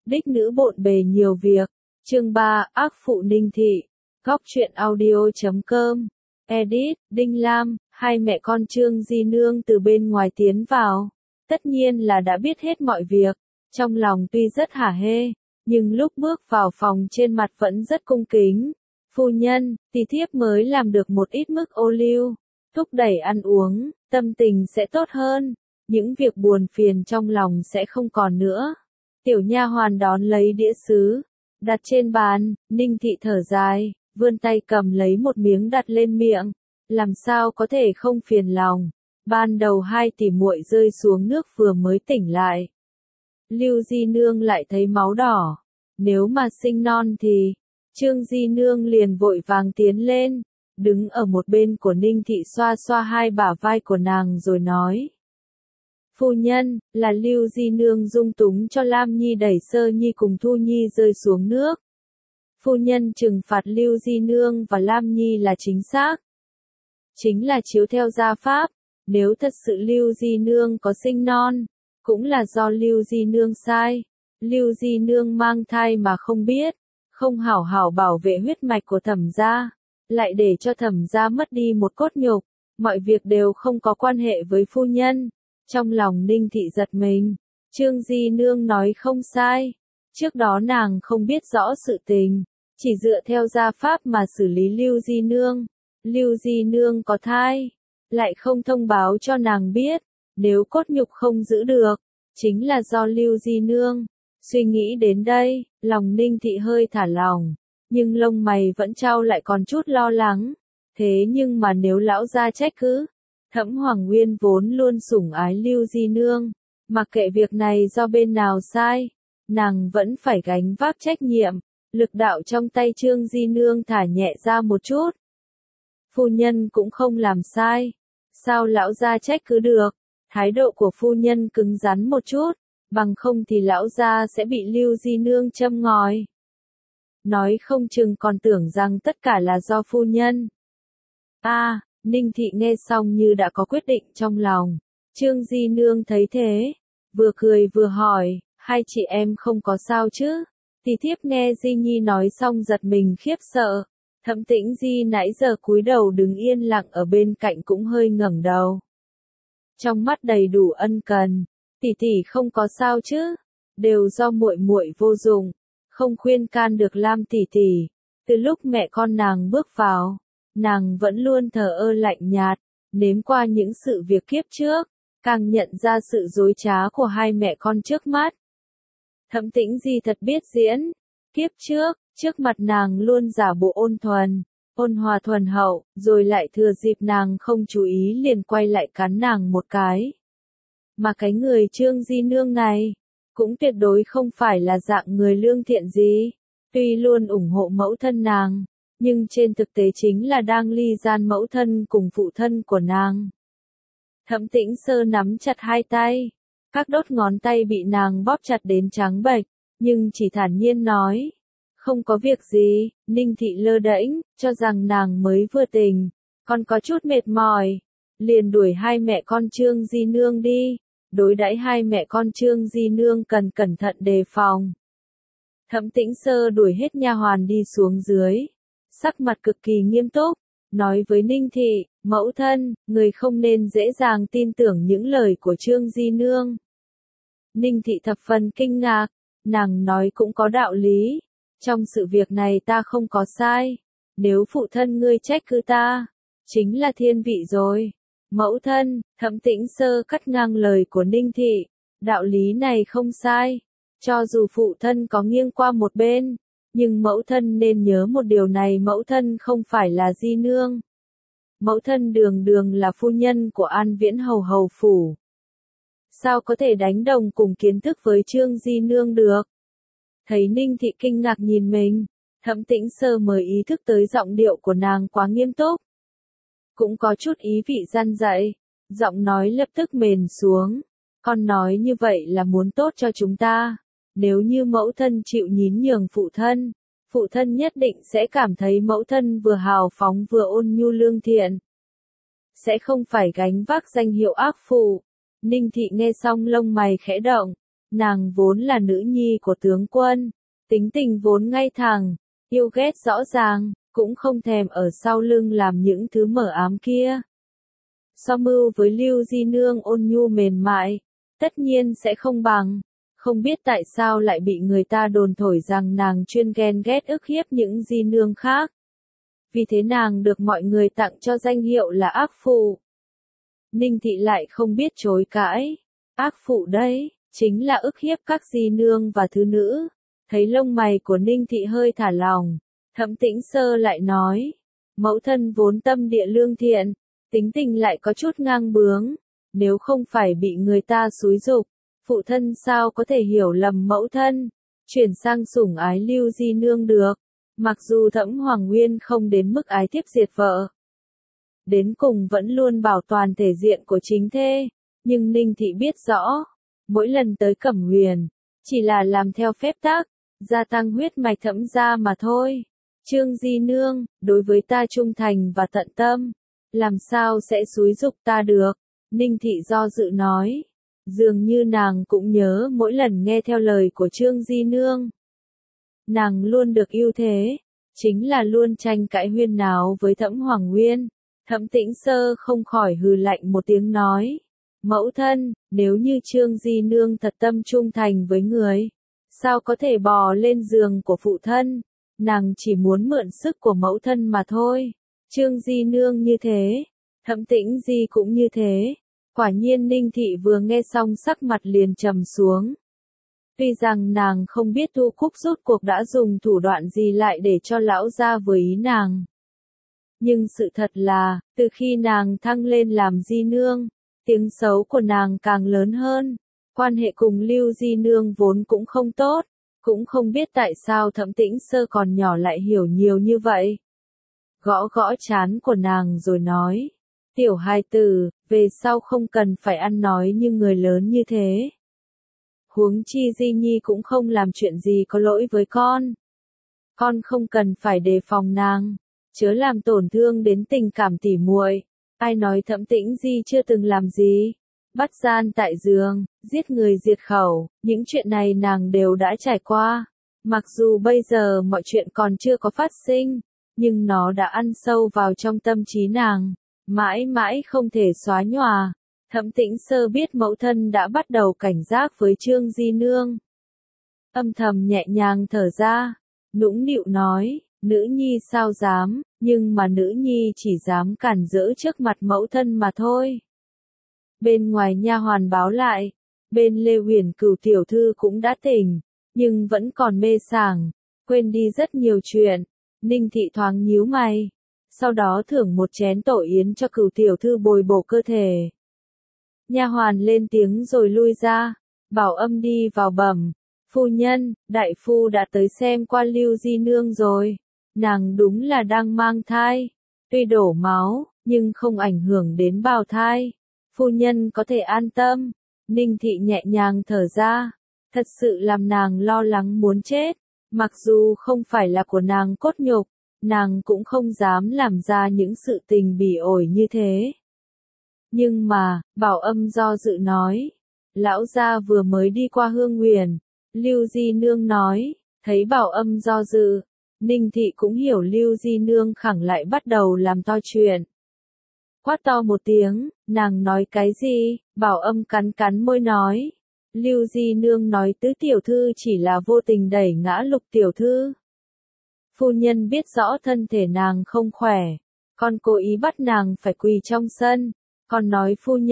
đích nữ bộn bề nhiều việc. Chương 3, ác phụ Ninh Thị. Góc truyện audio.com. Edit, Đinh Lam, hai mẹ con Trương Di Nương từ bên ngoài tiến vào. Tất nhiên là đã biết hết mọi việc. Trong lòng tuy rất hả hê, nhưng lúc bước vào phòng trên mặt vẫn rất cung kính. Phu nhân, tỷ thiếp mới làm được một ít mức ô liu, thúc đẩy ăn uống, tâm tình sẽ tốt hơn. Những việc buồn phiền trong lòng sẽ không còn nữa. Tiểu nha hoàn đón lấy đĩa sứ, đặt trên bàn, Ninh Thị thở dài, vươn tay cầm lấy một miếng đặt lên miệng. Làm sao có thể không phiền lòng. Ban đầu hai tỷ muội rơi xuống nước vừa mới tỉnh lại. Lưu Di Nương lại thấy máu đỏ. Nếu mà sinh non thì, Trương Di Nương liền vội vàng tiến lên, đứng ở một bên của Ninh Thị xoa xoa hai bả vai của nàng rồi nói. Phu nhân, là Lưu Di Nương dung túng cho Lam Nhi đẩy Sơ Nhi cùng Thu Nhi rơi xuống nước. Phu nhân trừng phạt Lưu Di Nương và Lam Nhi là chính xác. Chính là chiếu theo gia pháp, nếu thật sự Lưu Di Nương có sinh non, cũng là do Lưu Di Nương sai. Lưu Di Nương mang thai mà không biết, không hảo hảo bảo vệ huyết mạch của Thẩm gia, lại để cho Thẩm gia mất đi một cốt nhục, mọi việc đều không có quan hệ với phu nhân. Trong lòng Ninh Thị giật mình, Trương Di Nương nói không sai, trước đó nàng không biết rõ sự tình, chỉ dựa theo gia pháp mà xử lý Lưu Di Nương. Lưu Di Nương có thai, lại không thông báo cho nàng biết, nếu cốt nhục không giữ được, chính là do Lưu Di Nương. Suy nghĩ đến đây, lòng Ninh Thị hơi thả lỏng, nhưng lông mày vẫn trao lại còn chút lo lắng. Thế nhưng mà nếu lão gia trách cứ, Thẩm Hoàng Nguyên vốn luôn sủng ái Lưu Di Nương, mặc kệ việc này do bên nào sai, nàng vẫn phải gánh vác trách nhiệm. Lực đạo trong tay Trương Di Nương thả nhẹ ra một chút. Phu nhân cũng không làm sai, sao lão gia trách cứ được? Thái độ của phu nhân cứng rắn một chút, bằng không thì lão gia sẽ bị Lưu Di Nương châm ngòi. Nói không chừng còn tưởng rằng tất cả là do phu nhân. Ninh Thị nghe xong như đã có quyết định trong lòng. Trương Di Nương thấy thế, vừa cười vừa hỏi, hai chị em không có sao chứ? Tỷ thiếp nghe Di Nhi nói xong giật mình khiếp sợ. Thẩm Tĩnh Di nãy giờ cúi đầu đứng yên lặng ở bên cạnh cũng hơi ngẩng đầu. Trong mắt đầy đủ ân cần, tỷ tỷ không có sao chứ? Đều do muội muội vô dụng, không khuyên can được Lam tỷ tỷ. Từ lúc mẹ con nàng bước vào, nàng vẫn luôn thờ ơ lạnh nhạt, nếm qua những sự việc kiếp trước, càng nhận ra sự dối trá của hai mẹ con trước mắt. Thẩm Tĩnh Di thật biết diễn, kiếp trước mặt nàng luôn giả bộ ôn thuần, ôn hòa thuần hậu, rồi lại thừa dịp nàng không chú ý liền quay lại cắn nàng một cái. Mà cái người Trương Di Nương này, cũng tuyệt đối không phải là dạng người lương thiện gì, tuy luôn ủng hộ mẫu thân nàng, nhưng trên thực tế chính là đang ly gian mẫu thân cùng phụ thân của nàng. Thẩm Tĩnh Sơ nắm chặt hai tay, các đốt ngón tay bị nàng bóp chặt đến trắng bệch, nhưng chỉ thản nhiên nói. Không có việc gì. Ninh Thị lơ đễnh, cho rằng nàng mới vừa tỉnh, còn có chút mệt mỏi, liền đuổi hai mẹ con Trương Di Nương đi, đối đãi hai mẹ con Trương Di Nương cần cẩn thận đề phòng. Thẩm Tĩnh Sơ đuổi hết nha hoàn đi xuống dưới, sắc mặt cực kỳ nghiêm túc, nói với Ninh Thị, mẫu thân, người không nên dễ dàng tin tưởng những lời của Trương Di Nương. Ninh Thị thập phần kinh ngạc, nàng nói cũng có đạo lý. Trong sự việc này ta không có sai, nếu phụ thân ngươi trách cứ ta, chính là thiên vị rồi. Mẫu thân, Thẩm Tĩnh Sơ cắt ngang lời của Ninh Thị, đạo lý này không sai, cho dù phụ thân có nghiêng qua một bên, nhưng mẫu thân nên nhớ một điều này, mẫu thân không phải là Di Nương. Mẫu thân đường đường là phu nhân của An Viễn Hầu hầu phủ. Sao có thể đánh đồng cùng kiến thức với Trương Di Nương được? Thấy Ninh Thị kinh ngạc nhìn mình, Thẩm Tĩnh Sơ mới ý thức tới giọng điệu của nàng quá nghiêm túc. Cũng có chút ý vị gian dạy, giọng nói lập tức mềm xuống. Con nói như vậy là muốn tốt cho chúng ta. Nếu như mẫu thân chịu nhín nhường phụ thân nhất định sẽ cảm thấy mẫu thân vừa hào phóng vừa ôn nhu lương thiện. Sẽ không phải gánh vác danh hiệu ác phụ. Ninh Thị nghe xong lông mày khẽ động, Nàng vốn là nữ nhi của tướng quân, tính tình vốn ngay thẳng, yêu ghét rõ ràng, cũng không thèm ở sau lưng làm những thứ mờ ám kia. So mưu với Lưu Di Nương ôn nhu mềm mại, tất nhiên sẽ không bằng. Không biết tại sao lại bị người ta đồn thổi rằng nàng chuyên ghen ghét ức hiếp những di nương khác. Vì thế nàng được mọi người tặng cho danh hiệu là ác phụ. Ninh Thị lại không biết chối cãi. Ác phụ đấy, chính là ức hiếp các di nương và thứ nữ. Thấy lông mày của Ninh Thị hơi thả lỏng, Thẩm Tĩnh Sơ lại nói, mẫu thân vốn tâm địa lương thiện, tính tình lại có chút ngang bướng, nếu không phải bị người ta xúi giục, phụ thân sao có thể hiểu lầm mẫu thân, chuyển sang sủng ái Lưu Di Nương được. Mặc dù Thẩm Hoàng Nguyên không đến mức ái thiếp diệt vợ, đến cùng vẫn luôn bảo toàn thể diện của chính thê, nhưng Ninh Thị biết rõ, mỗi lần tới Cẩm Huyền, chỉ là làm theo phép tắc, gia tăng huyết mạch Thẩm gia mà thôi. Trương Di Nương, đối với ta trung thành và tận tâm, làm sao sẽ xúi giục ta được? Ninh Thị do dự nói, dường như nàng cũng nhớ mỗi lần nghe theo lời của Trương Di Nương. Nàng luôn được ưu thế, chính là luôn tranh cãi huyên náo với Thẩm Hoàng Nguyên. Thẩm Tĩnh Sơ không khỏi hừ lạnh một tiếng nói, mẫu thân, nếu như Trương Di Nương thật tâm trung thành với người, sao có thể bò lên giường của phụ thân, nàng chỉ muốn mượn sức của mẫu thân mà thôi. Trương Di Nương như thế, Thẩm Tĩnh Di cũng như thế. Quả nhiên Ninh Thị vừa nghe xong sắc mặt liền trầm xuống. Tuy rằng nàng không biết Thu Cúc rốt cuộc đã dùng thủ đoạn gì lại để cho lão gia vừa ý nàng. Nhưng sự thật là, từ khi nàng thăng lên làm Di Nương, tiếng xấu của nàng càng lớn hơn. Quan hệ cùng Lưu Di Nương vốn cũng không tốt, cũng không biết tại sao Thẩm Tĩnh Sơ còn nhỏ lại hiểu nhiều như vậy. Gõ gõ trán của nàng rồi nói, tiểu hài tử, về sau không cần phải ăn nói như người lớn như thế. Huống chi Di Nhi cũng không làm chuyện gì có lỗi với con. Con không cần phải đề phòng nàng, chớ làm tổn thương đến tình cảm tỉ muội. Ai nói Thẩm Tĩnh Di chưa từng làm gì? Bắt gian tại giường, giết người diệt khẩu, những chuyện này nàng đều đã trải qua. Mặc dù bây giờ mọi chuyện còn chưa có phát sinh, nhưng nó đã ăn sâu vào trong tâm trí nàng, mãi mãi không thể xóa nhòa. Thẩm Tĩnh Sơ biết mẫu thân đã bắt đầu cảnh giác với Trương Di Nương. Âm thầm nhẹ nhàng thở ra, nũng nịu nói, nữ nhi sao dám, nhưng mà nữ nhi chỉ dám cản rỡ trước mặt mẫu thân mà thôi. Bên ngoài nha hoàn báo lại, bên Lê Huyền Cửu tiểu thư cũng đã tỉnh, nhưng vẫn còn mê sảng, quên đi rất nhiều chuyện. Ninh Thị thoáng nhíu mày, sau đó thưởng một chén tổ yến cho Cửu tiểu thư bồi bổ cơ thể. Nha hoàn lên tiếng rồi lui ra, Bảo Âm đi vào bẩm, phu nhân, đại phu đã tới xem qua Lưu Di Nương rồi, nàng đúng là đang mang thai, tuy đổ máu, nhưng không ảnh hưởng đến bào thai, phu nhân có thể an tâm. Ninh Thị nhẹ nhàng thở ra, thật sự làm nàng lo lắng muốn chết, mặc dù không phải là của nàng cốt nhục, nàng cũng không dám làm ra những sự tình bỉ ổi như thế. Nhưng mà, Bảo Âm do dự nói, lão gia vừa mới đi qua Hương Huyền, Lưu Di Nương nói, thấy Bảo Âm do dự, Ninh Thị cũng hiểu Lưu Di Nương khẳng lại bắt đầu làm to chuyện. Quát to một tiếng, nàng nói cái gì? Bảo Âm cắn cắn môi nói, Lưu Di Nương nói tứ tiểu thư chỉ là vô tình đẩy ngã Lục tiểu thư. Phu nhân biết rõ thân thể nàng không khỏe, còn cố ý bắt nàng phải quỳ trong sân, còn nói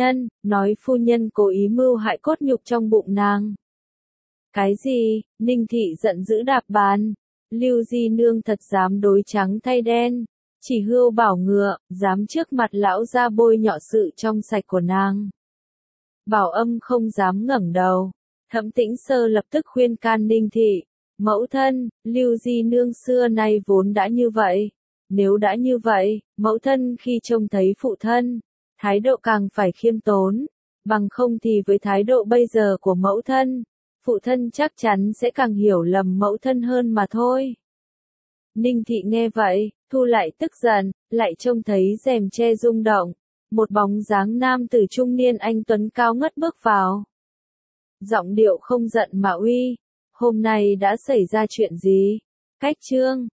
phu nhân cố ý mưu hại cốt nhục trong bụng nàng. Cái gì? Ninh Thị giận dữ đạp bàn, Lưu Di Nương thật dám đối trắng thay đen, chỉ hươu bảo ngựa, dám trước mặt lão gia bôi nhọ sự trong sạch của nàng. Bảo Âm không dám ngẩng đầu. Thẩm Tĩnh Sơ lập tức khuyên can Ninh Thị, mẫu thân, Lưu Di Nương xưa nay vốn đã như vậy. Nếu đã như vậy, mẫu thân khi trông thấy phụ thân, thái độ càng phải khiêm tốn, bằng không thì với thái độ bây giờ của mẫu thân, phụ thân chắc chắn sẽ càng hiểu lầm mẫu thân hơn mà thôi. Ninh Thị nghe vậy, thu lại tức giận, lại trông thấy rèm che rung động, một bóng dáng nam tử trung niên anh tuấn cao ngất bước vào. Giọng điệu không giận mà uy. Hôm nay đã xảy ra chuyện gì? Cách Trương